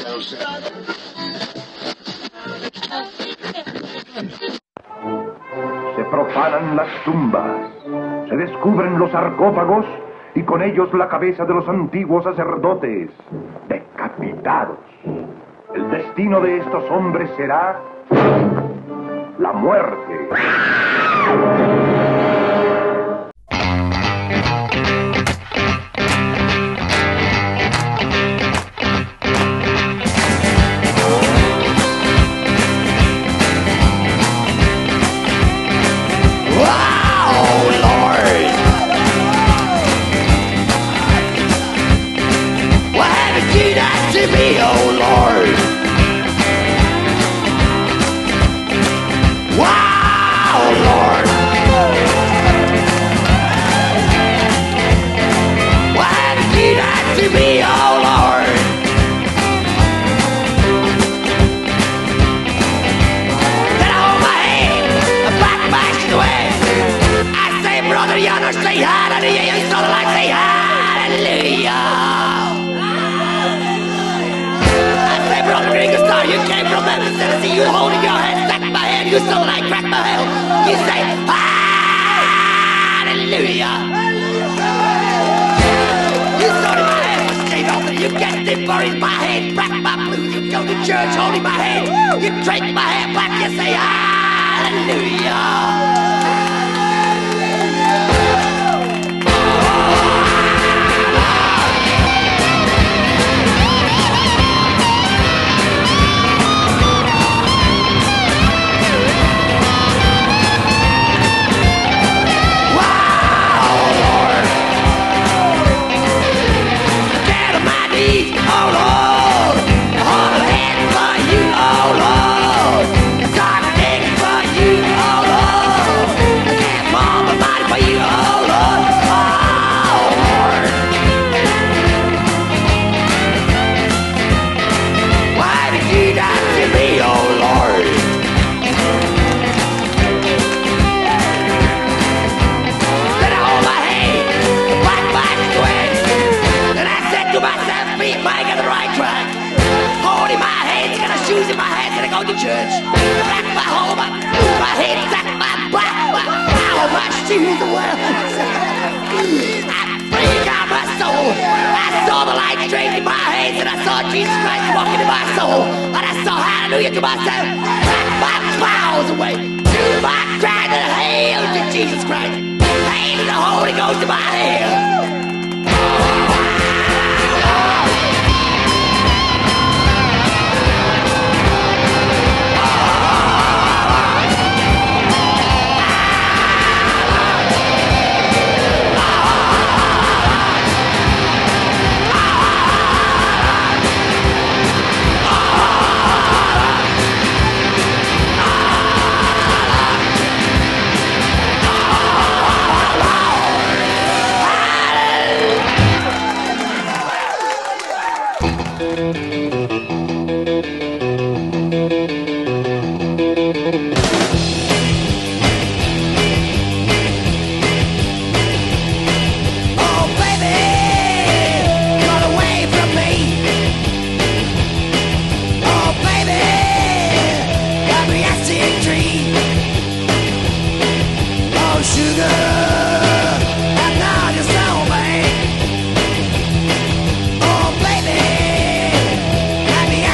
Se profanan las tumbas, se descubren los sarcófagos y con ellos la cabeza de los antiguos sacerdotes, decapitados. El destino de estos hombres será la muerte. You holding your head, stack my head, you saw that I crack my head. You say, hallelujah. You saw in my head, shave off and you get it buried my head, crack my blues, you go to church holding my head, you drink my hair back, you say, hallelujah. To church, back my home, my head, back my back, how my shoes were. I freaked out my soul. I saw the light straight in my head, and I saw Jesus Christ walking in my soul, and I saw hallelujah to myself. Back my clouds away, to my cry to hail to Jesus Christ, hail to the Holy Ghost in my hair. Let me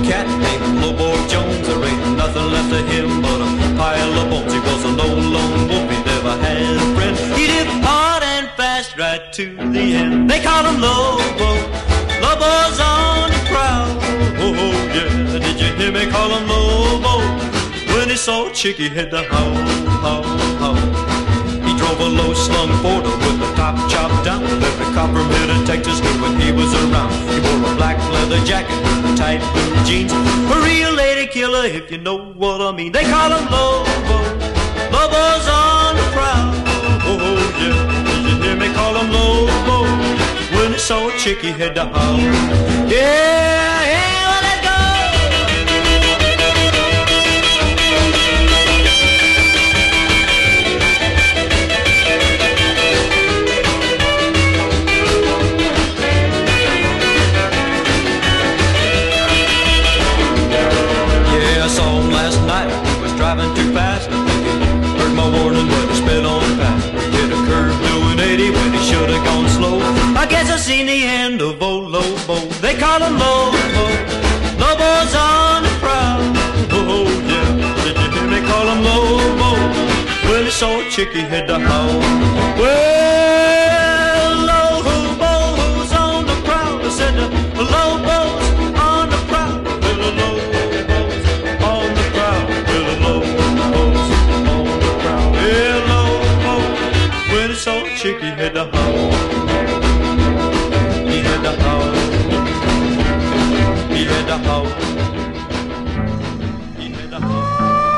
cat named Lobo Jones. There ain't nothing left of him but a pile of bones. He was a lone wolf, he never had a friend. He did hard and fast right to the end. They called him Lobo. Lobo's on the prowl. Oh, yeah, did you hear me call him Lobo? When he saw a chick, he had to howl, howl, howl. He drove a low-slung Ford with the top chopped down. Every cop from here to Texas knew when he was around. He wore a black leather jacket with tight blue jeans. A real lady killer, if you know what I mean. They call him Lobo. Lobo's on the prowl. Oh, yeah, did you hear me call him Lobo? When he saw a chick, he had to howl. Yeah, yeah, well, let go. Yeah, I saw him last night. He was driving too fast. I think he heard my warning when he sped on past. Hit a curve doing 80 when he should have gone slow. I guess I seen the end of old Lobo. They call him Lobo. Lobo's on the prowl. Oh, yeah, did you hear me call him Lobo? When he saw a chick, he had to howl. Well, Lobo's on the prowl. I said Lobo's on the prowl. Well, Lobo's on the prowl. Well, Lobo's on the prowl. Yeah, Lobo. When he saw a chick, he had to howl. He had to howl. He had to howl. He had to howl.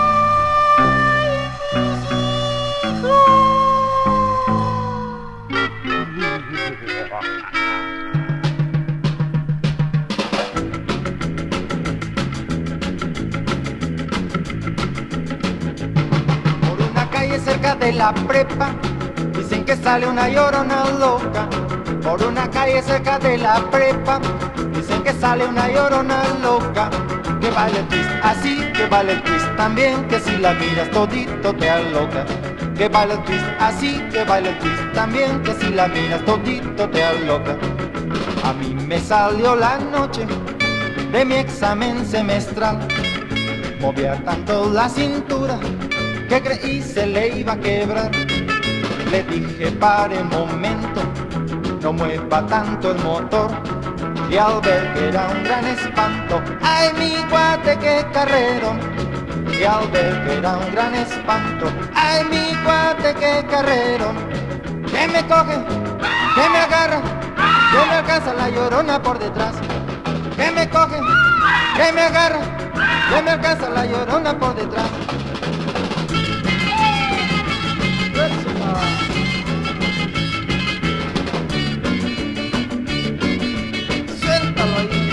Por una calle cerca de la prepa dicen que sale una llorona loca. Por una calle cerca de la prepa dicen que sale una llorona loca. Que baila el twist así, que baila el twist también, que si la miras todito te aloca. Que baila el twist así, que baila el twist también, que si la miras todito te aloca. A mí me salió la noche de mi examen semestral. Movía tanto la cintura que creí se le iba a quebrar. Le dije pare un momento, no mueva tanto el motor. Y al ver que era un gran espanto, ¡ay, mi guate, qué carrero! Y al ver que era un gran espanto, ¡ay, mi guate, qué carrero! Que me coge, que me agarra, que me alcanza la llorona por detrás. Que me coge, que me agarra, que me alcanza la llorona por detrás. Suéltalo ahí.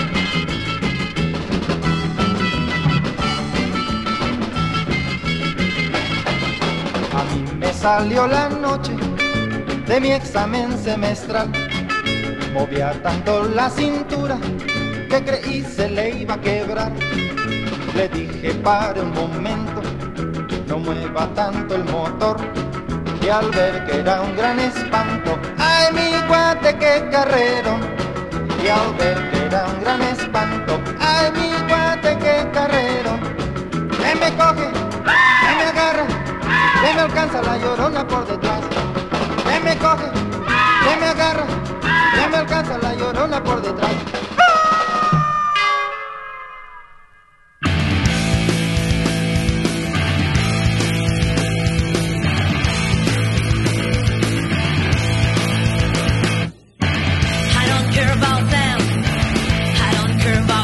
A mí me salió la noche de mi examen semestral. Movía tanto la cintura que creí se le iba a quebrar. Le dije pare un momento, no mueva tanto el motor. Y al ver que era un gran espanto, ¡ay, mi guate, qué carrero! Y al ver que era un gran espanto, ¡ay, mi guate, qué carrero! Que me coge, que me agarra, que me alcanza la llorona por detrás. Que me coge, que me agarra, que me alcanza la llorona por detrás. I don't care about them. I don't care about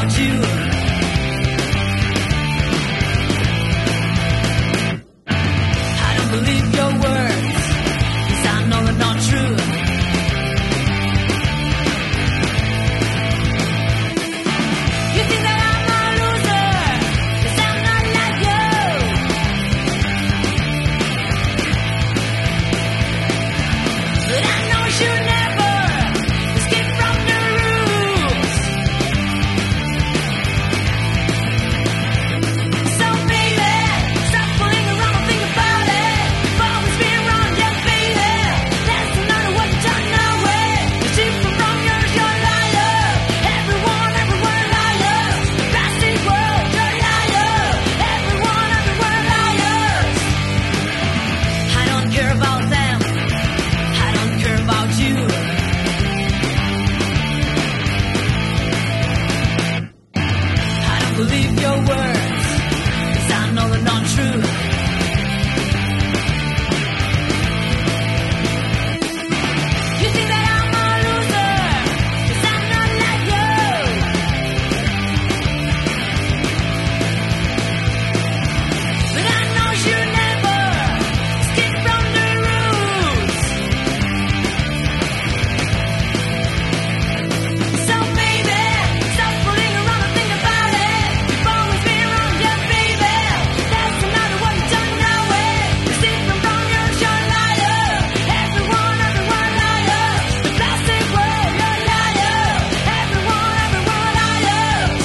believe your words, 'cause I know they're not true. You think that I'm a loser, 'cause I'm not like you. But I know you never escape from the rules. So baby, stop fooling around and think about it. You've always been wrong, yeah baby. That's another one you don't know it. You're secret from your show liar. Everyone liars. The plastic world, you're liar. Everyone liars.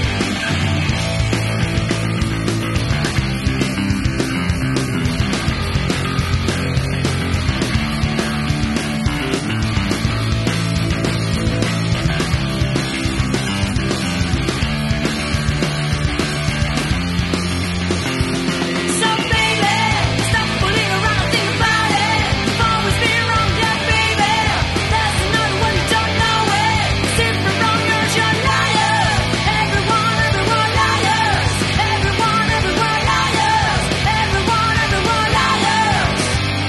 So baby, stop fooling around and think about it. You've always been wrong, yeah baby. That's another one you don't know it. Secret from your show liar. Everyone liars. Everyone liars. Everyone liars.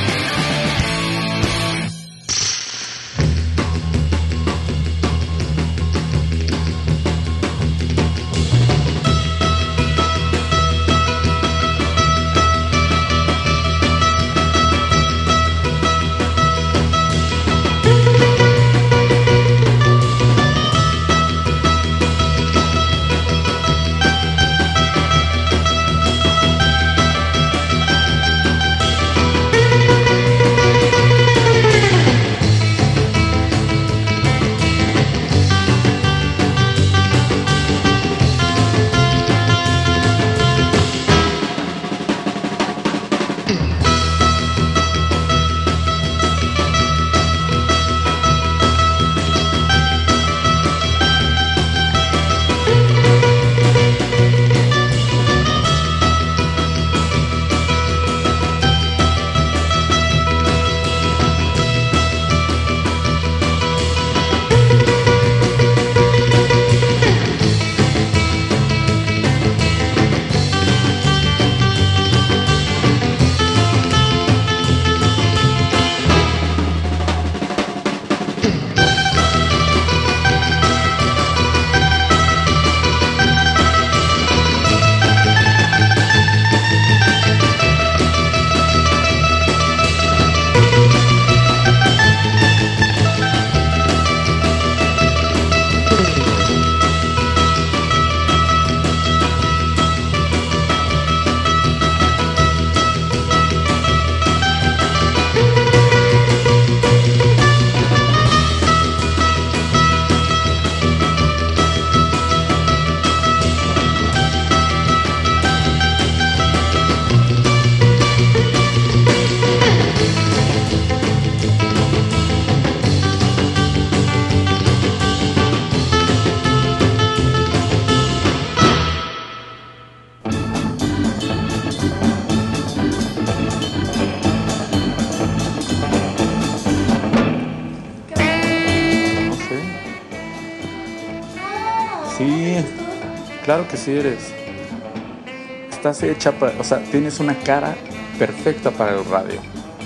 Sí, claro que sí eres. Estás hecha o sea, tienes una cara perfecta para el radio.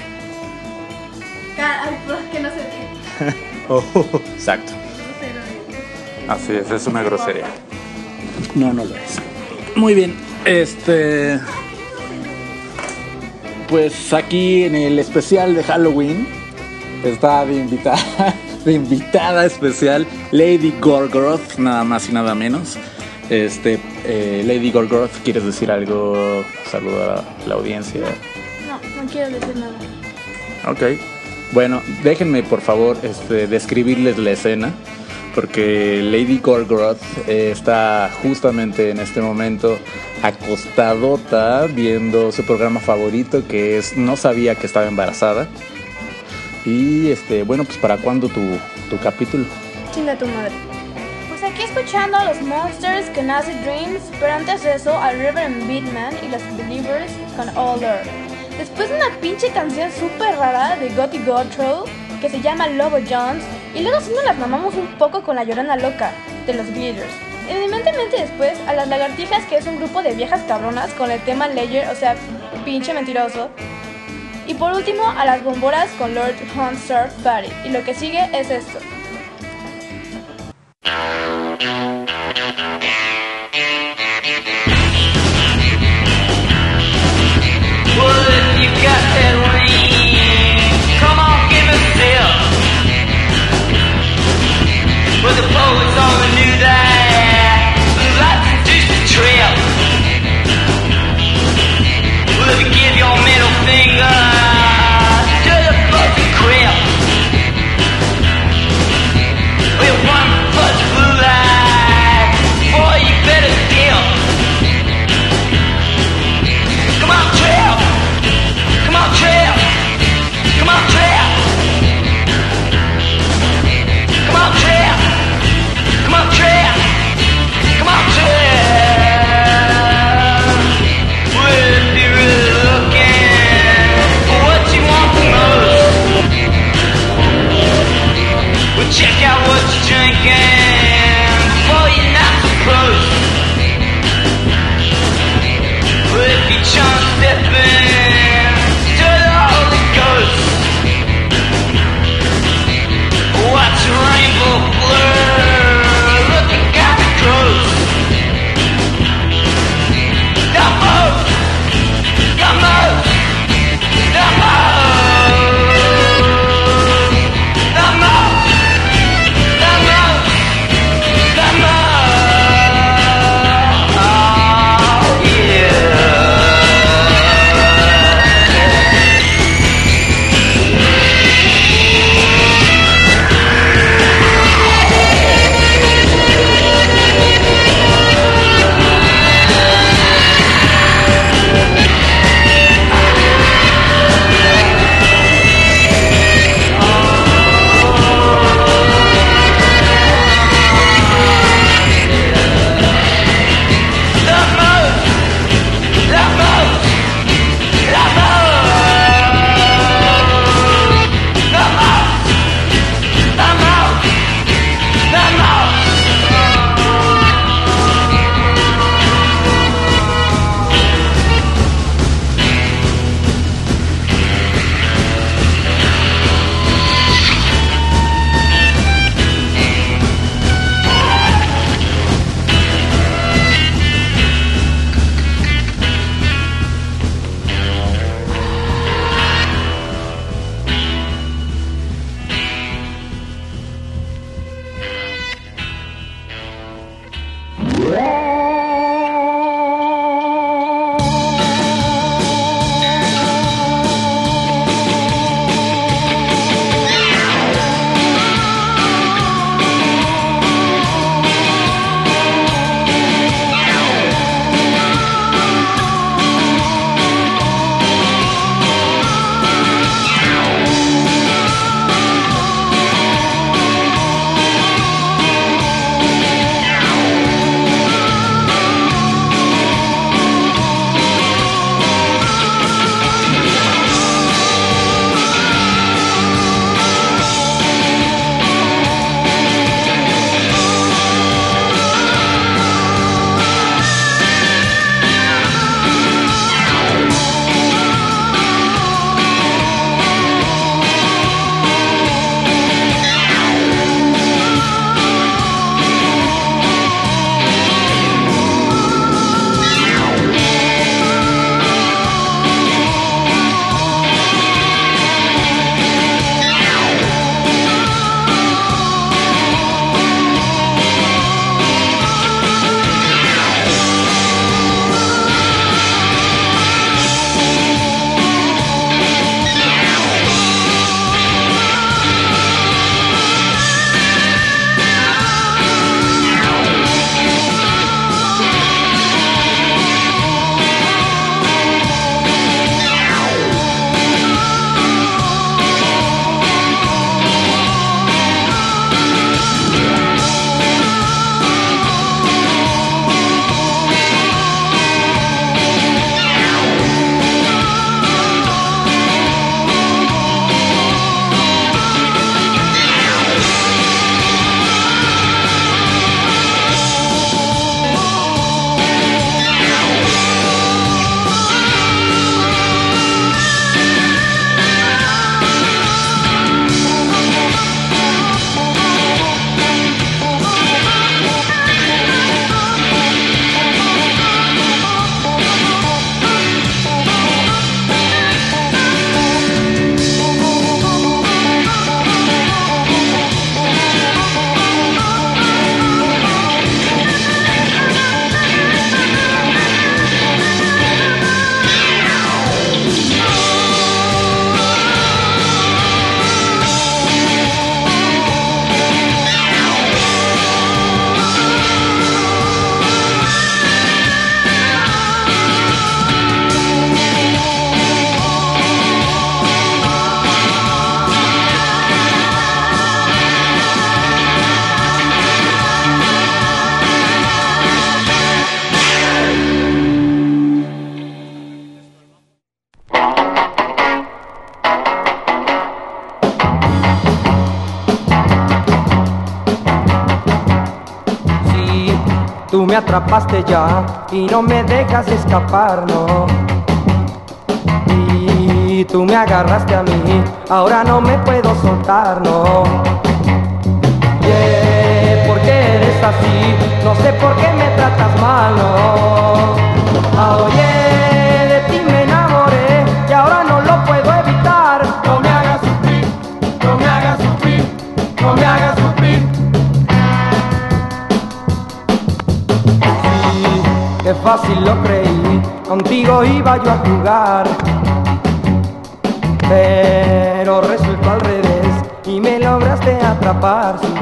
Ay, pues que no sé qué. Oh, exacto. Así es una grosería. No, no lo es. Muy bien, pues aquí en el especial de Halloween está de invitada especial Lady Gorgoroth, nada más y nada menos. Lady Gorgoroth, ¿quieres decir algo? Saludar a la audiencia. No quiero decir nada. Ok. Bueno, déjenme por favor describirles la escena, porque Lady Gorgoroth está justamente en este momento acostadota viendo su programa favorito, que es No sabía que estaba embarazada. Y bueno, pues ¿para cuándo tu capítulo? Chinga tu madre. Pues aquí escuchando a los Monsters con Acid Dreams, pero antes de eso a Reverend Beatman y los Believers con All Earth. Después de una pinche canción súper rara de Gotti Gotro que se llama Lobo Jones, y luego sí nos las mamamos un poco con La Llorona Loca de los Glitters. Evidentemente después a las lagartijas, que es un grupo de viejas cabronas con el tema Ledger, o sea, pinche mentiroso. Y por último a las bomboras con Lord Hunt Surf Party. Y lo que sigue es esto. Well, if you got that ring, come on, give it a sip. Well, the poets only knew that life's just a trip. Well, if you give your middle finger to the fucking crib, me atrapaste ya y no me dejas escapar, no. Y tú me agarraste a mí, ahora no me puedo soltar, no. Yeah, ¿por qué eres así? No sé por qué me tratas mal, no. Oye, de ti me enamoré y ahora no lo puedo evitar. No me hagas sufrir, no me hagas sufrir, no me hagas sufrir. Sí, qué fácil lo creí, contigo iba yo a jugar. Pero resultó al revés y me lograste atrapar, sí.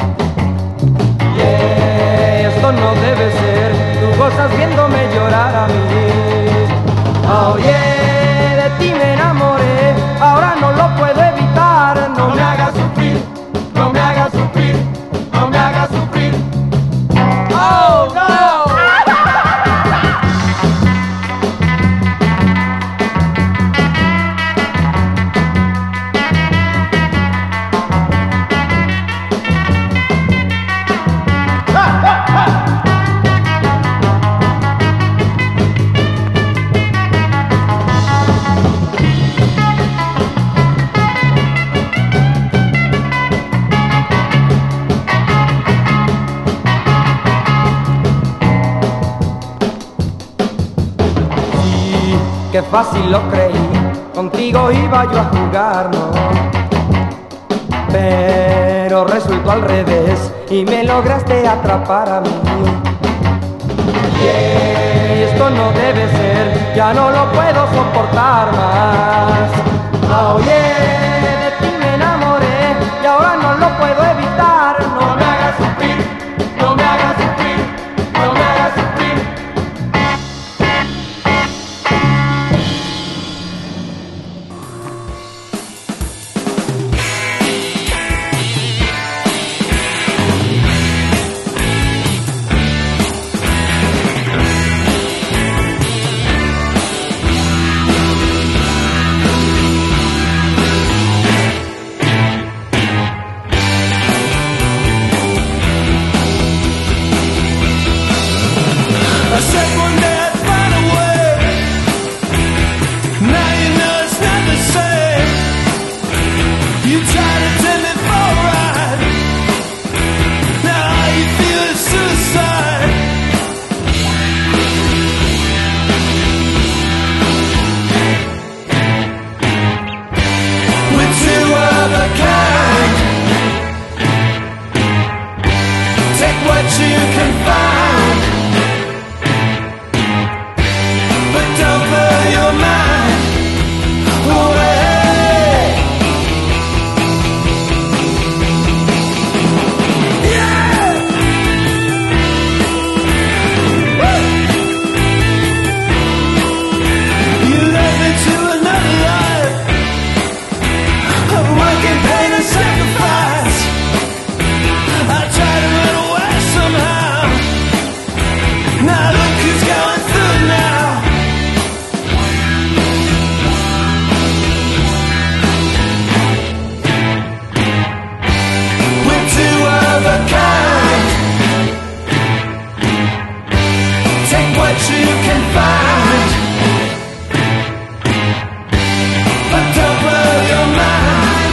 Yeah, esto no debe ser, tú gozas viéndome llorar a mí. Oh yeah, de ti me enamoré, ahora no lo puedo evitar. No me hagas sufrir, no me hagas sufrir, no me hagas sufrir. Oh no. Qué fácil lo creí, contigo iba yo a jugar, no. Pero resultó al revés y me lograste atrapar a mí. Yeah, y esto no debe ser, ya no lo puedo soportar más. Oh yeah, de ti me enamoré y ahora no lo puedo evitar. No me hagas sufrir, no me hagas sufrir, no me hagas sufrir. I said one day I'd find a way. Now you know it's not the same. You try to take me for a ride. Now all you feel is suicide. We're two of a kind. Take what you can find. But don't blow your mind away. Yeah! Woo! You led me to another life of work and pain and sacrifice. I tried to run away somehow. Now look who's going through now. We're two of a kind. Take what you can find, but don't blow your mind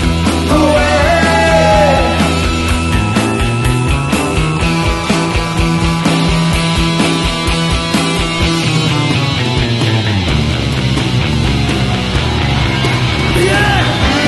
away. Yeah!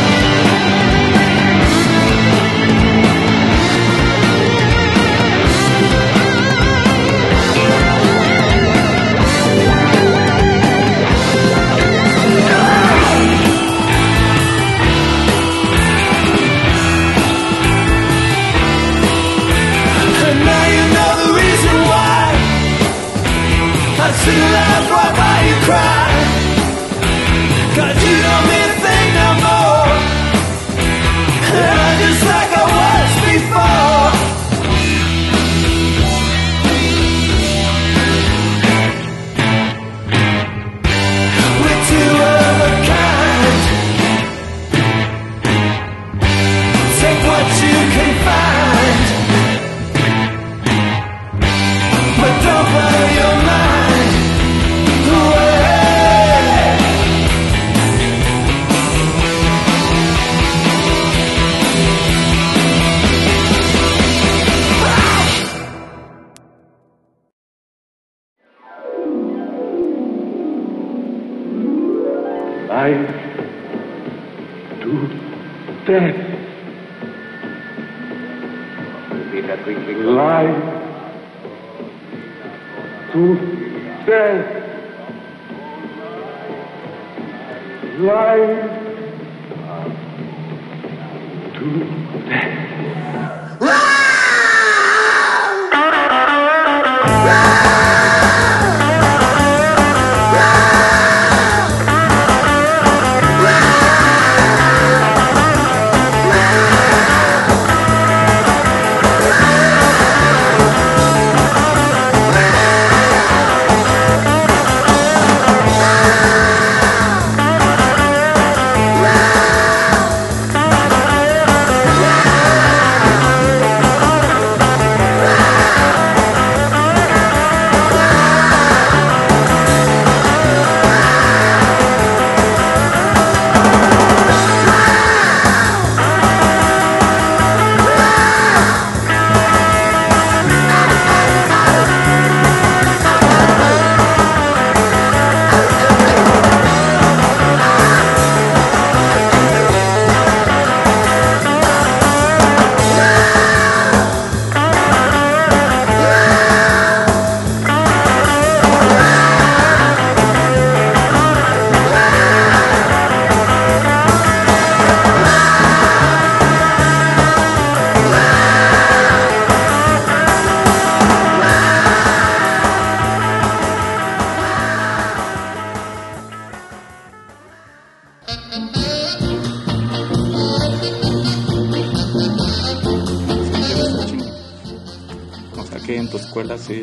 And now you know the reason why I sit around right while you cry. 'Cause you don't mean a thing no more. And I'm just like I was before. We're two of a kind. Take what you can find, Life to death. Life to death. Life to death. En tu escuela, sí,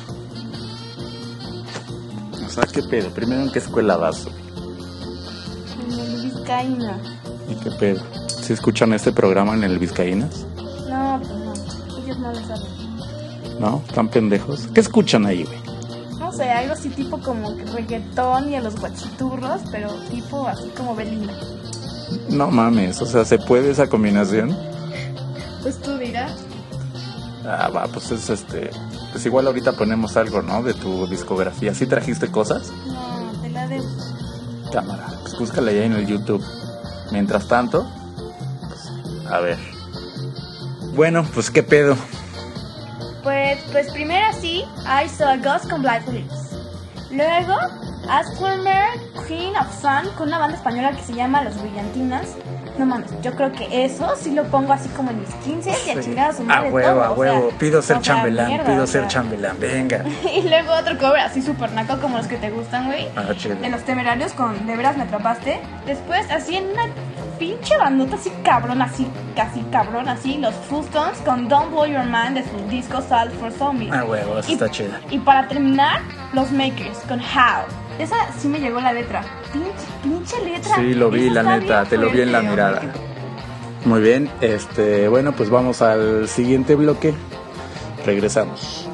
O sea, ¿qué pedo? Primero, ¿en qué escuela vas? En el Vizcaína. ¿Y qué pedo? ¿Sí escuchan este programa en el Vizcaínas? No, pues no. Ellos no lo saben. ¿No? ¿Están pendejos? ¿Qué escuchan ahí, güey? No sé, algo así tipo como que reggaetón y a los guachiturros, pero tipo así como Belinda. No mames, o sea, ¿se puede esa combinación? Pues tú dirás. Ah, va, pues es pues igual ahorita ponemos algo, ¿no? De tu discografía. ¿Sí trajiste cosas? No, te la debo. Cámara, pues búscala ya en el YouTube. Mientras tanto, pues, a ver. Bueno, pues qué pedo. Pues primero sí, I Saw a Ghost con Black Lips. Luego, Aspermer, Queen of Fun, con una banda española que se llama Las Brillantinas. No mames, yo creo que eso sí lo pongo así como en mis 15 y a chingar a su madre A huevo, todo, a o sea, huevo. Pido ser o sea, chambelán, mierda, pido o ser sea. chambelán. Venga. Y luego otro cover así súper naco como los que te gustan, güey. Ah, chido. De los Temerarios con De Veras Me Atrapaste. Después, así en una pinche bandota así cabrón, así, casi cabrón, así, los Fustones con Don't Blow Your Mind de su disco Salt for Zombies. Ah, huevo, eso está chida. Y para terminar, los Makers con How. Esa sí me llegó la letra. Pinche letra. Sí, lo vi, Esa la está neta, bien te lo vi en la fuerte, mirada. hombre. Muy bien, bueno, pues vamos al siguiente bloque. Regresamos.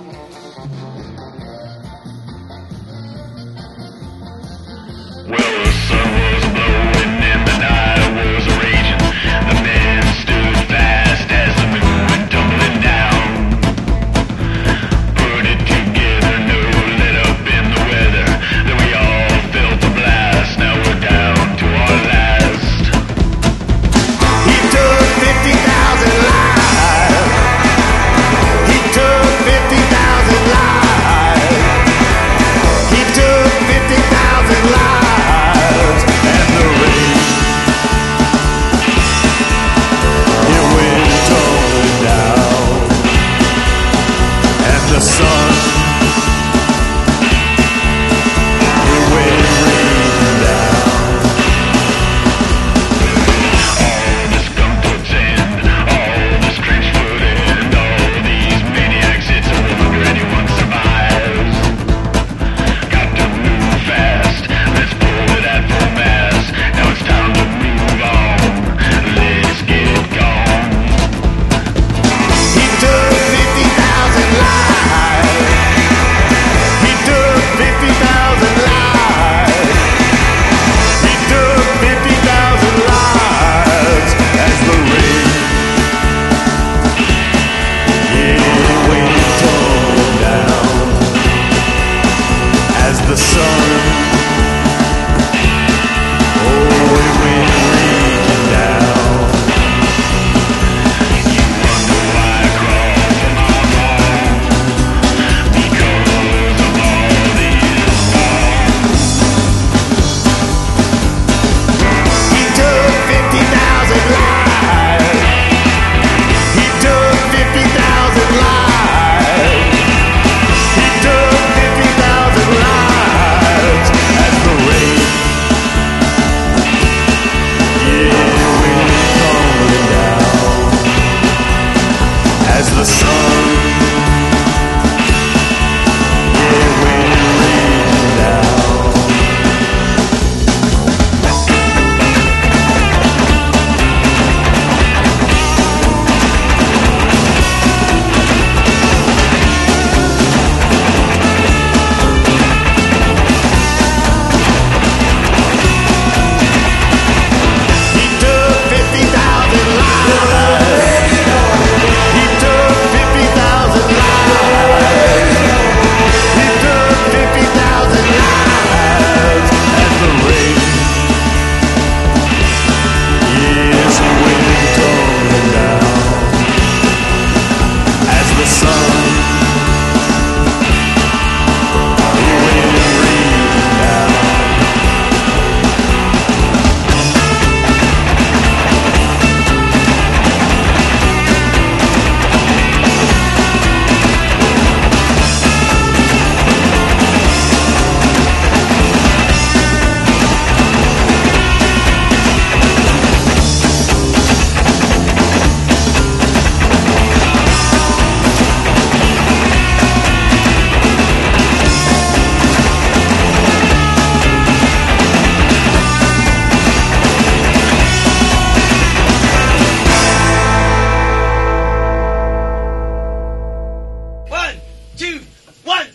He took 50,000 lives. He took 50,000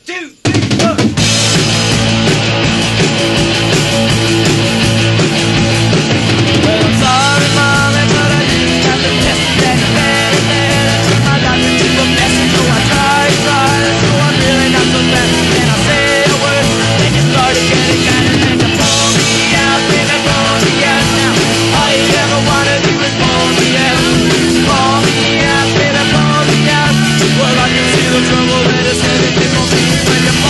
The trouble that is headed for me when you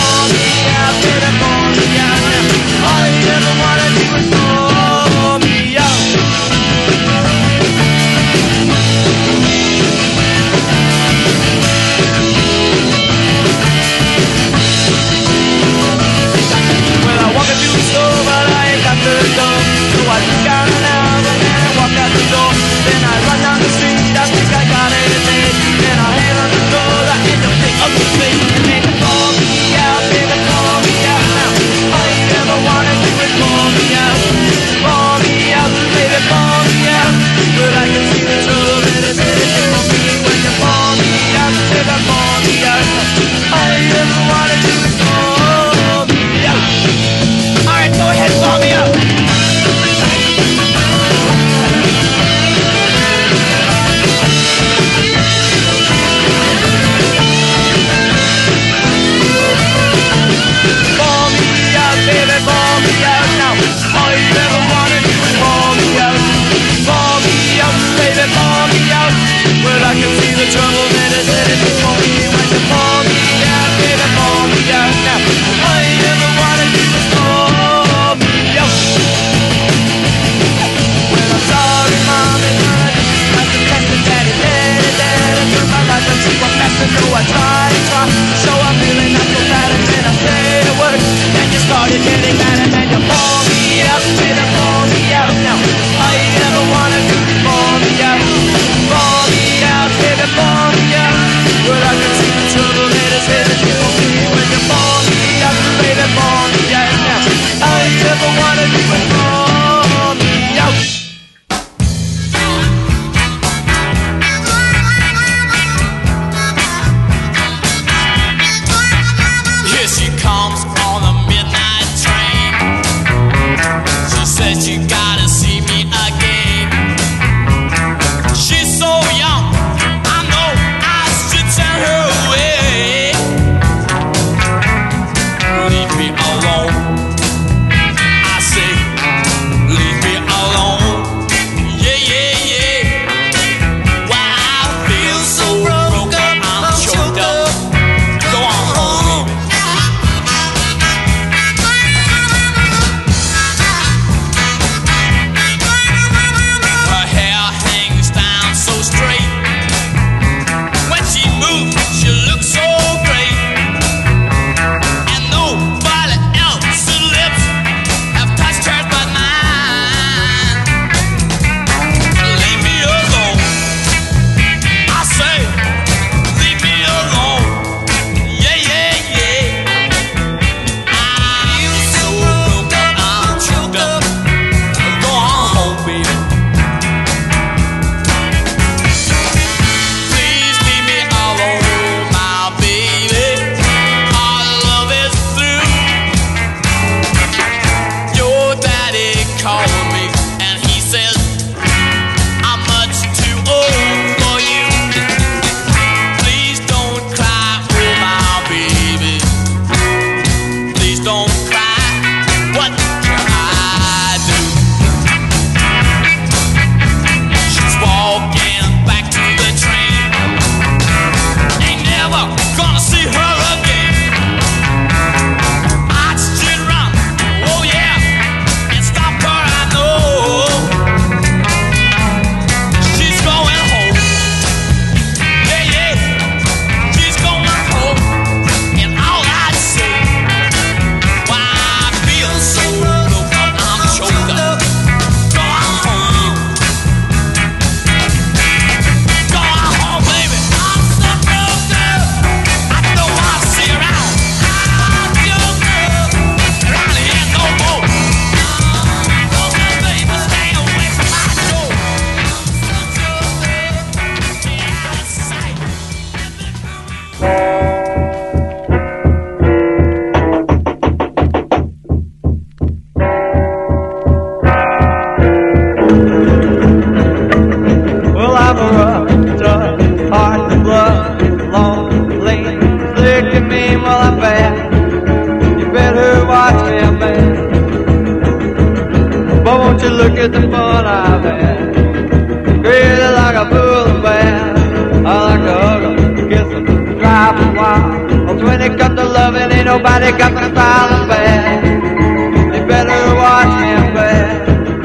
at the fun I've had. Crazy like a fool man. I like to hug 'em, kiss 'em, drive 'em wild. But when it comes to loving, ain't nobody got my style as bad. They better watch me bad.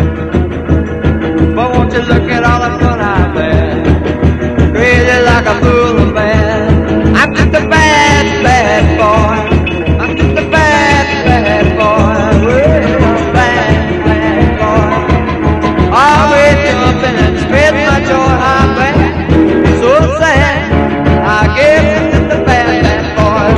But won't you look at all the fun I've had? Crazy like a fool man. I'm just a bad, bad boy. I'm just a bad, bad boy. Well, bad, bad boy. Always jumping and spreading my joy. I'm bad, so sad. I guess I'm just a bad, bad boy.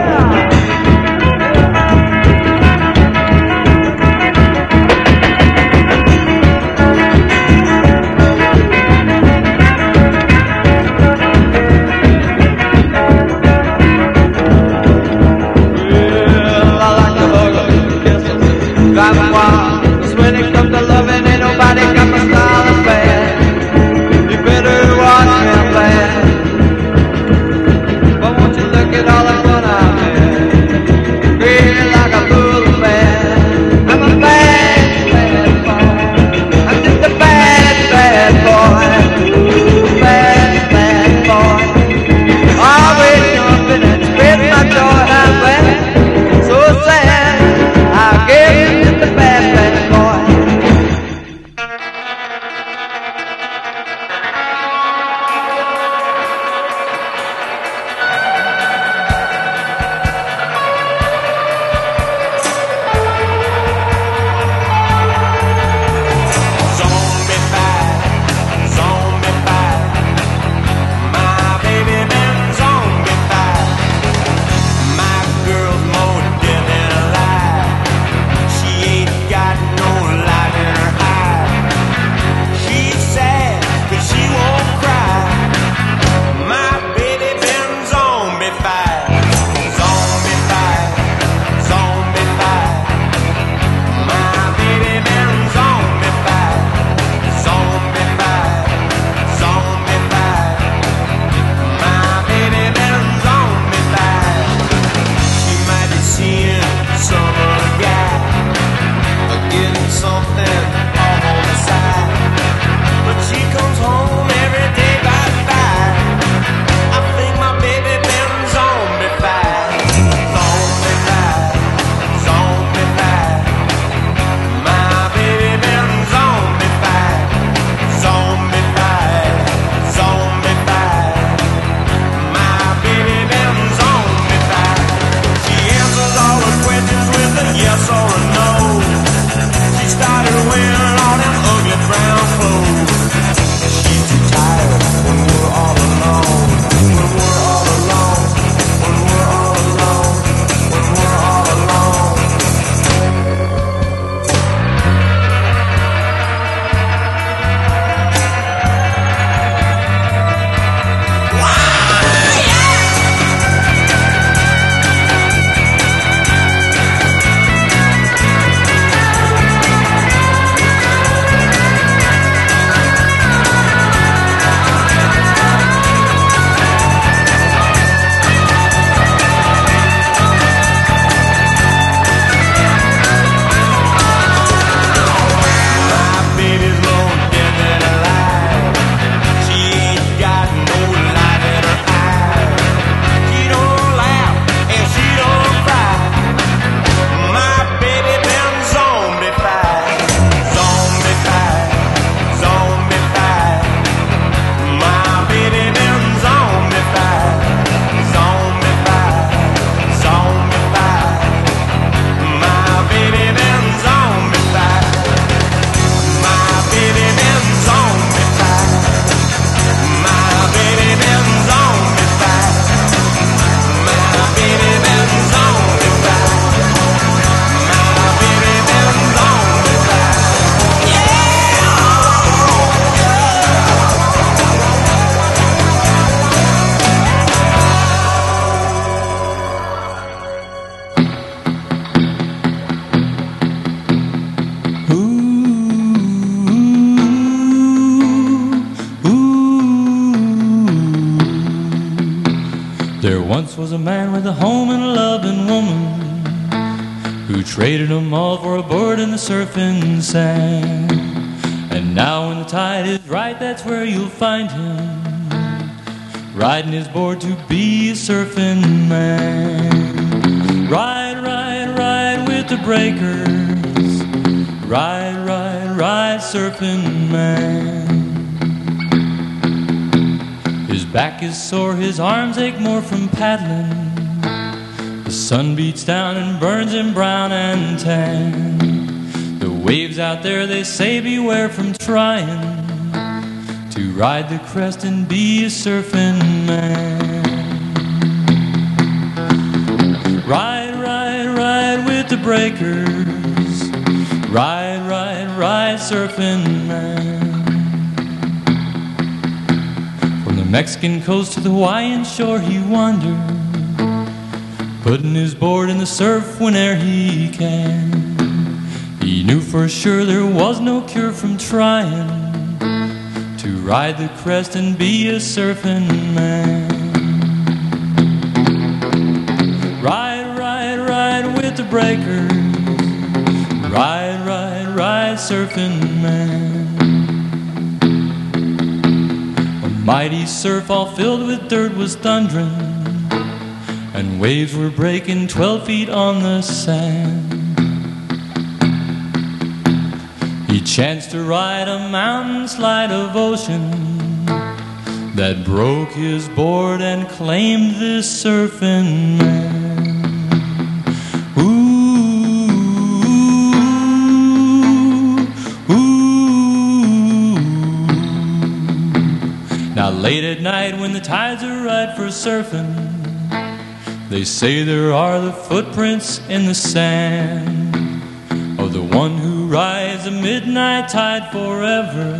Driving wild, 'cause when it comes to loving, ain't nobody got my style as bad. You better watch me bad. But won't you look at all the fun I've had? Crazy like a fool man. I'm a bad, bad boy. I'm just a bad, bad boy. Bad, bad boy. Always jumping and spreading my joy. I'm bad, so sad. I guess I'm just a bad, bad boy. Once was a man with a home and a loving woman who traded them all for a board in the surfing sand. And now when the tide is right, that's where you'll find him, riding his board to be a surfing man. Ride, ride, ride with the breakers, ride, ride, ride, surfing man. His back is sore, his arms ache more from paddling. The sun beats down and burns him brown and tan. The waves out there, they say beware from trying to ride the crest and be a surfing man. Ride, ride, ride with the breakers, ride, ride, ride, surfing man. From the Mexican coast to the Hawaiian shore he wandered, putting his board in the surf whene'er he can. He knew for sure there was no cure from trying to ride the crest and be a surfing man. Ride, ride, ride with the breakers, ride, ride, ride, surfing man. A mighty surf all filled with dirt was thundering, and waves were breaking 12 feet on the sand. He chanced to ride a mountain slide of ocean that broke his board and claimed this surfing man. Ooh, ooh. Now late at night when the tides are right for surfing, they say there are the footprints in the sand of the one who rides the midnight tide forever,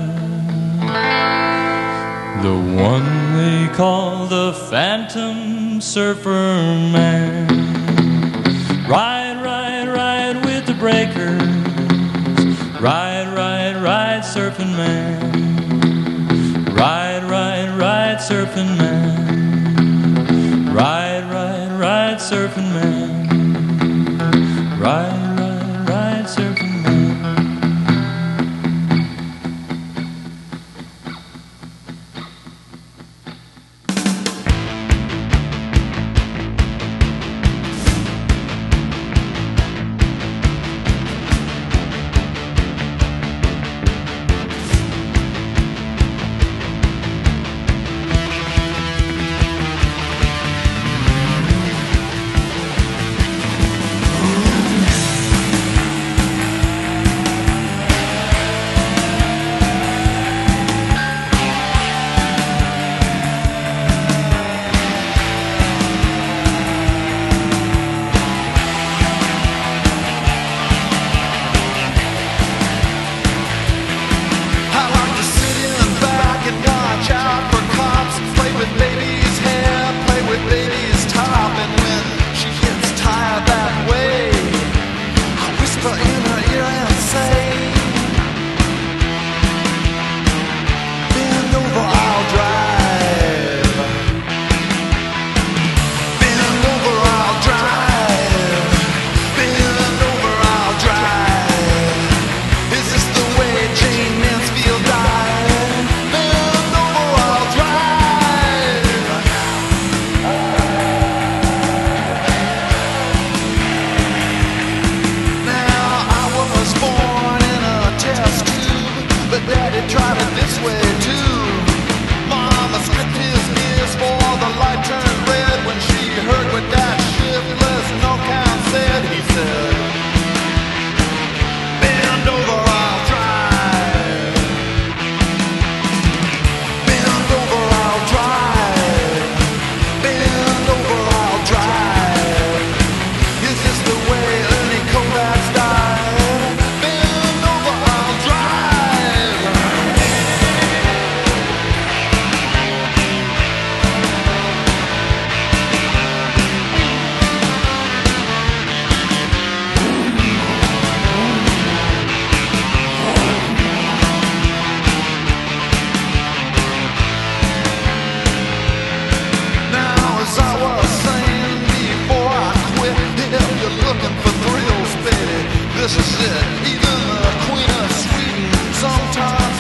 the one they call the Phantom Surfer Man. Ride, ride, ride with the breakers, ride, ride, ride, surfing man. Ride, ride, ride, surfing man. Ride, ride, ride, surfing man. Ride, ride, ride, surfing man. This is it, even the Queen of Sweden sometimes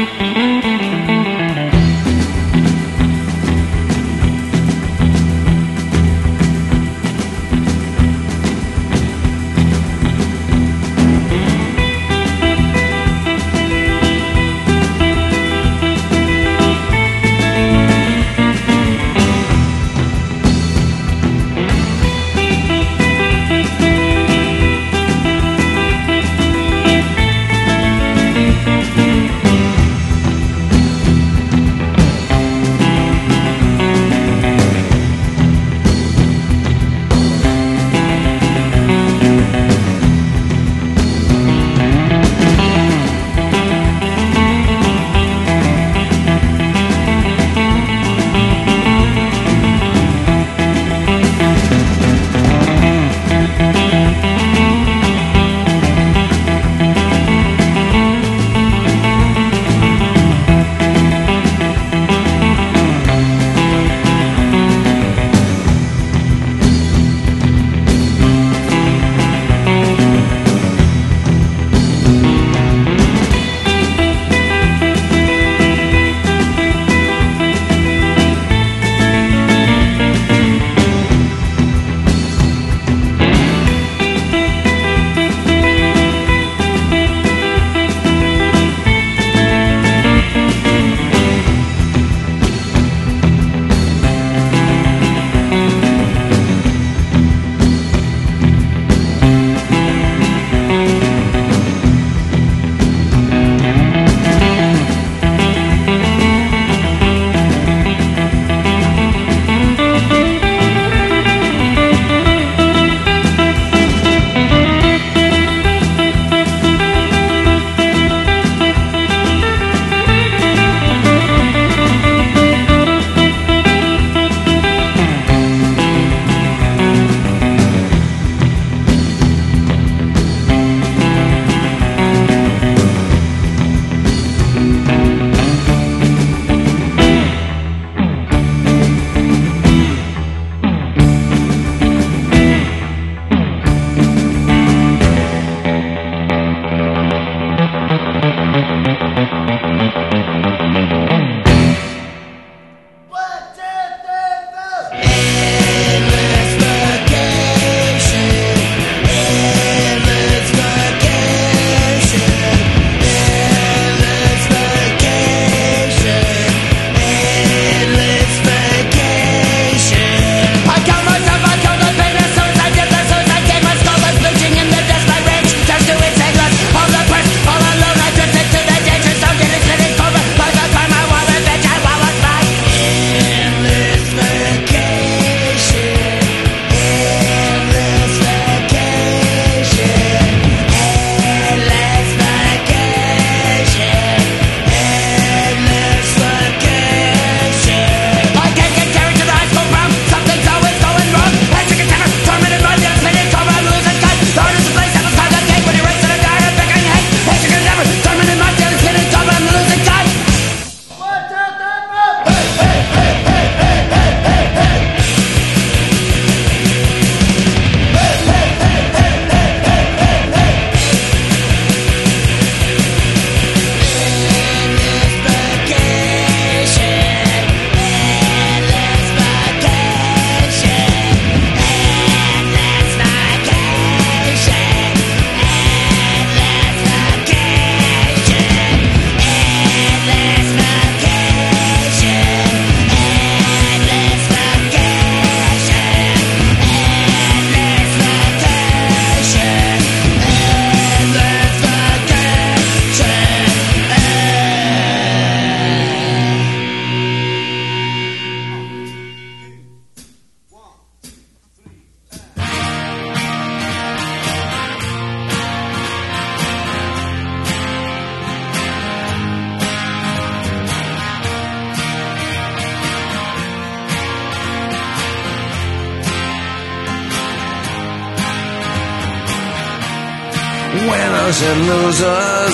winners and losers.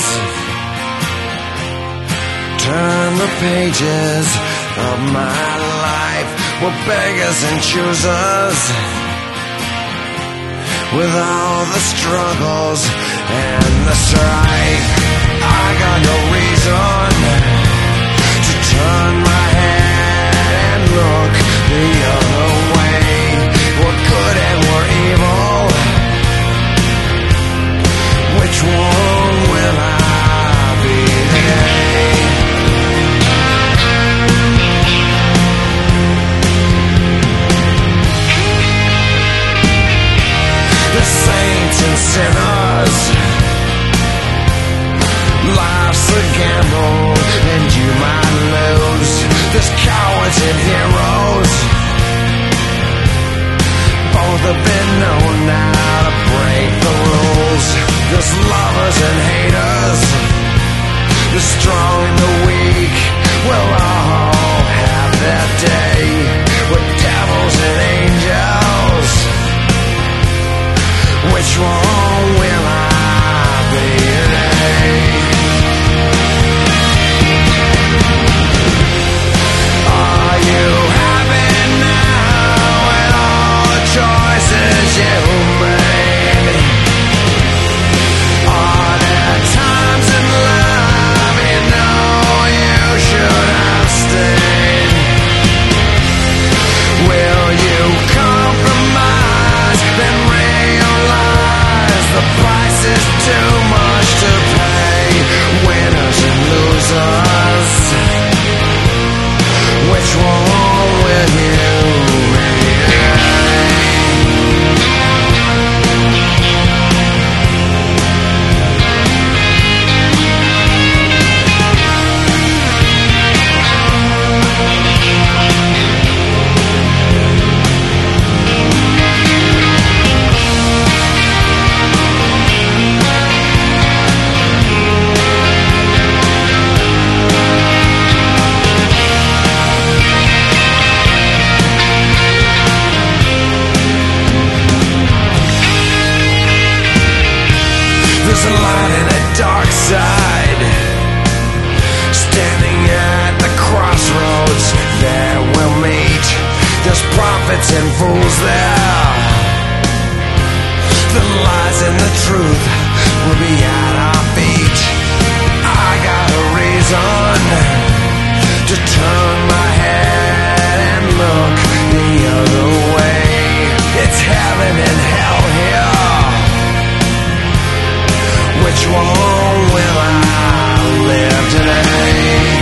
Turn the pages of my life. We're beggars and choosers. With all the struggles and the strife, I got no reason reason to turn my head and look the other way. We're good and we're evil. Which one will I be today? The saints and sinners, life's a gamble and you might lose. There's cowards and heroes, both have been known now to break the rules. There's lovers and haters, the strong and the weak will all have their day. We're devils and angels. Which one will I be today? Are you happy now with all the choices you made? Are there times in love you know you should have stayed? Will you compromise then realize the price is too much to pay? Winners and losers, which one will you be? There's a light and a dark side, standing at the crossroads, there we'll meet. There's prophets and fools there, the lies and the truth will be at our feet. I got a reason to turn my head and look the other way. It's heaven and hell here. Which one will I live today?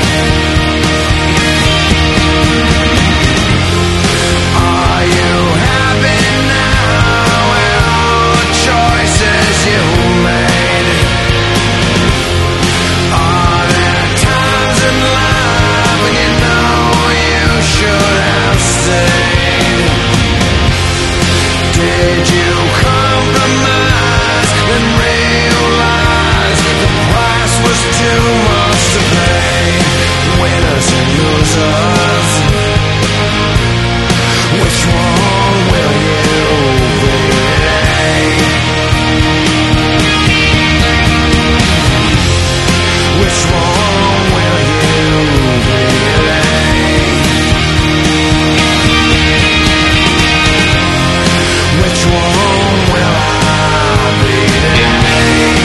Are you happy now with all the choices you made? Are there times in life when you know you should have stayed? Did you compromise and realize the price was too much to pay? Winners and losers, which one will you be today? Which one will you be today? Which one will I be today?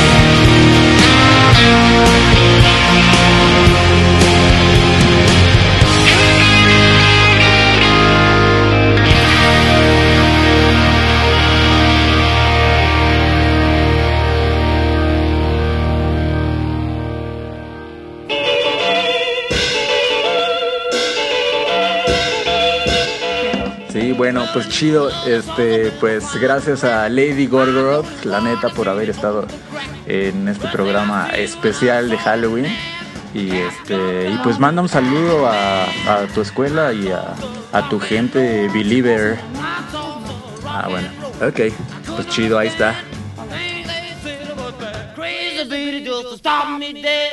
Sí, bueno, pues chido, pues gracias a Lady Gorgoroth, la neta, por haber estado en este programa especial de Halloween. Y pues manda un saludo a tu escuela y a tu gente believer. Ah, bueno, ok, pues chido, ahí está. Crazy beat just to stop me dead.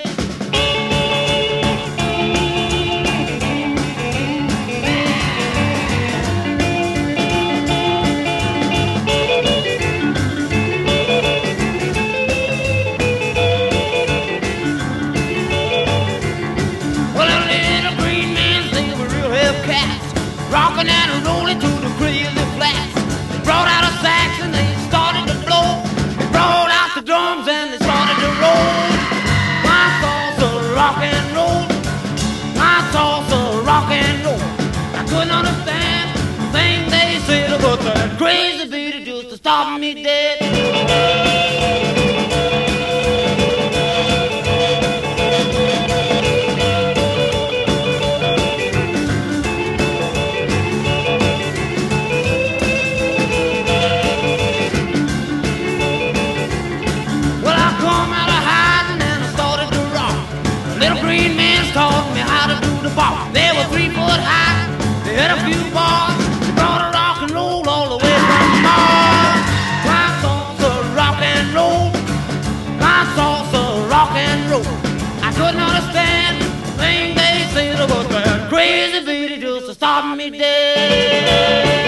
Well, a little green man think of a real Hellcat, rocking and rolling to the crazy flats. They brought out a sax and they started to blow. They brought out the drums and they started to roll. My sailor, but that crazy beat just to stop me dead. Well, I come out of hiding and I started to rock. The little green man taught me how to do the bop. They were 3 foot high, they had a few bars. They brought a rock and roll all the way from Mars. My salsa rock and roll, my salsa rock and roll. I couldn't understand the thing they said about that crazy beat just to stop me dead.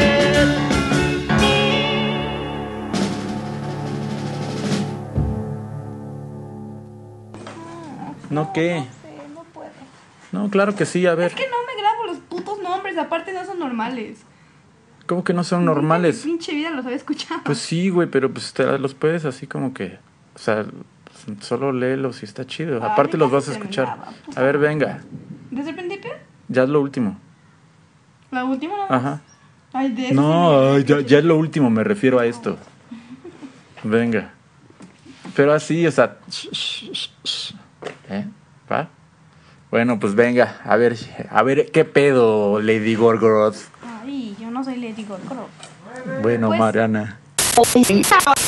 ¿No qué? No sé, no puedo. No, claro que sí, a ver. Es que no me grabo los putos nombres, aparte no son normales. ¿Cómo que no son Nunca en normales? mi pinche vida los había escuchado. Pues sí, güey, pero pues te los puedes así como que... O sea, solo léelos y está chido. Ay, Aparte los ya vas a se escuchar. terminaba, puta A ver, madre. venga. ¿Desde el principio? Ya es lo último. ¿La última no? Ajá. Ay, de eso No, sí me- ya es lo último, me refiero a esto. Venga. Pero así, o sea... ¿Eh? ¿Va? Bueno, pues venga, a ver, ¿qué pedo, Lady Gorgoroth? Ay, yo no soy Lady Gorgoroth. Bueno, Pues- Mariana.